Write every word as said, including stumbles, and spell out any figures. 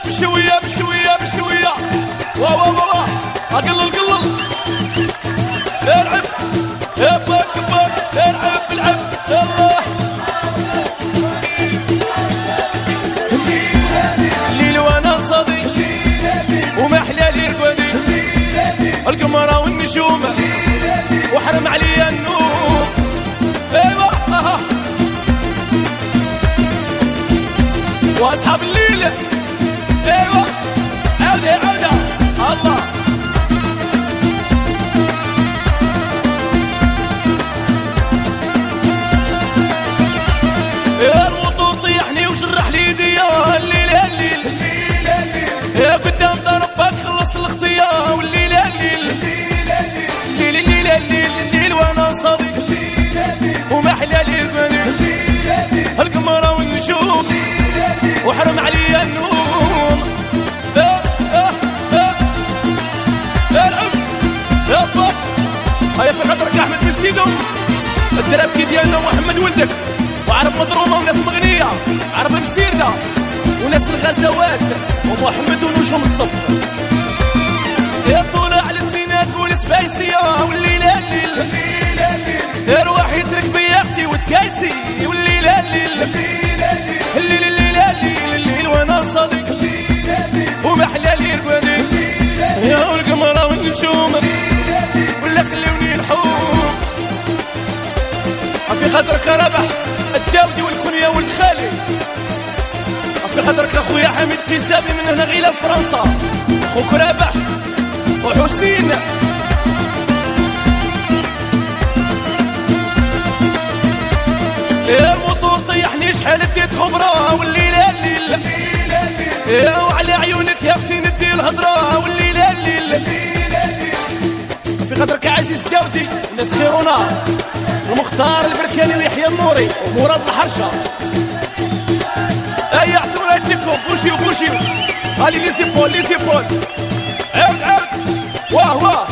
بشوية بشوية بشوية وا وا وا اقلل قلل العب يبا كبر العب العب يلا الليل وانا صدي وما احلى لي القودي القمرة والنجوم وحرم عليا النور ايوا واصحاب الليل ايوا عودة عودة الله يا الموتور طيحني وجرح لي ايديا الليل الليل يا قدام ضربك خلصت الاختيار والليل الليل الليل الليل الليل الليل وانا صديق وما احلى لي القنين القمرة والنجوم وحرم عليا النوم اه اه اه العب يابا هيا في خاطرك احمد بن سيدو الدرابكي ديالنا ومحمد ولدك وعرب مضرومه وناس مغنيه عرب مسيرده وناس الغزوات ومحمد ونجوم الصف يا طولع على الزينات والسبايسيه والليل الليل ارواح يترك بيا اختي وتكايسي والليل الليل الليل الليل الليل الليل وانا صديق وما احلى لي القوانين يا القمره والنجوم ولا خلوني الحوم في خاطرك ربح الداودي والكنيه والخالي في خاطرك اخويا حميد قيسابي من هنا غير لفرنسا خوك ربح وحسين يا الموتور طيحني شحال اديت خبره والليل الليل يا وعلى عيونك يا اختي ندي الهضره والليل الليل في خاطرك عزيز داودي الناس خيرونا المختار البركاني ويحيى النوري ومراد الحرشه اي اعطونا يديكم بوشيو بوشيو هالي لي سيبول لي سيبول عاود عاود واه واه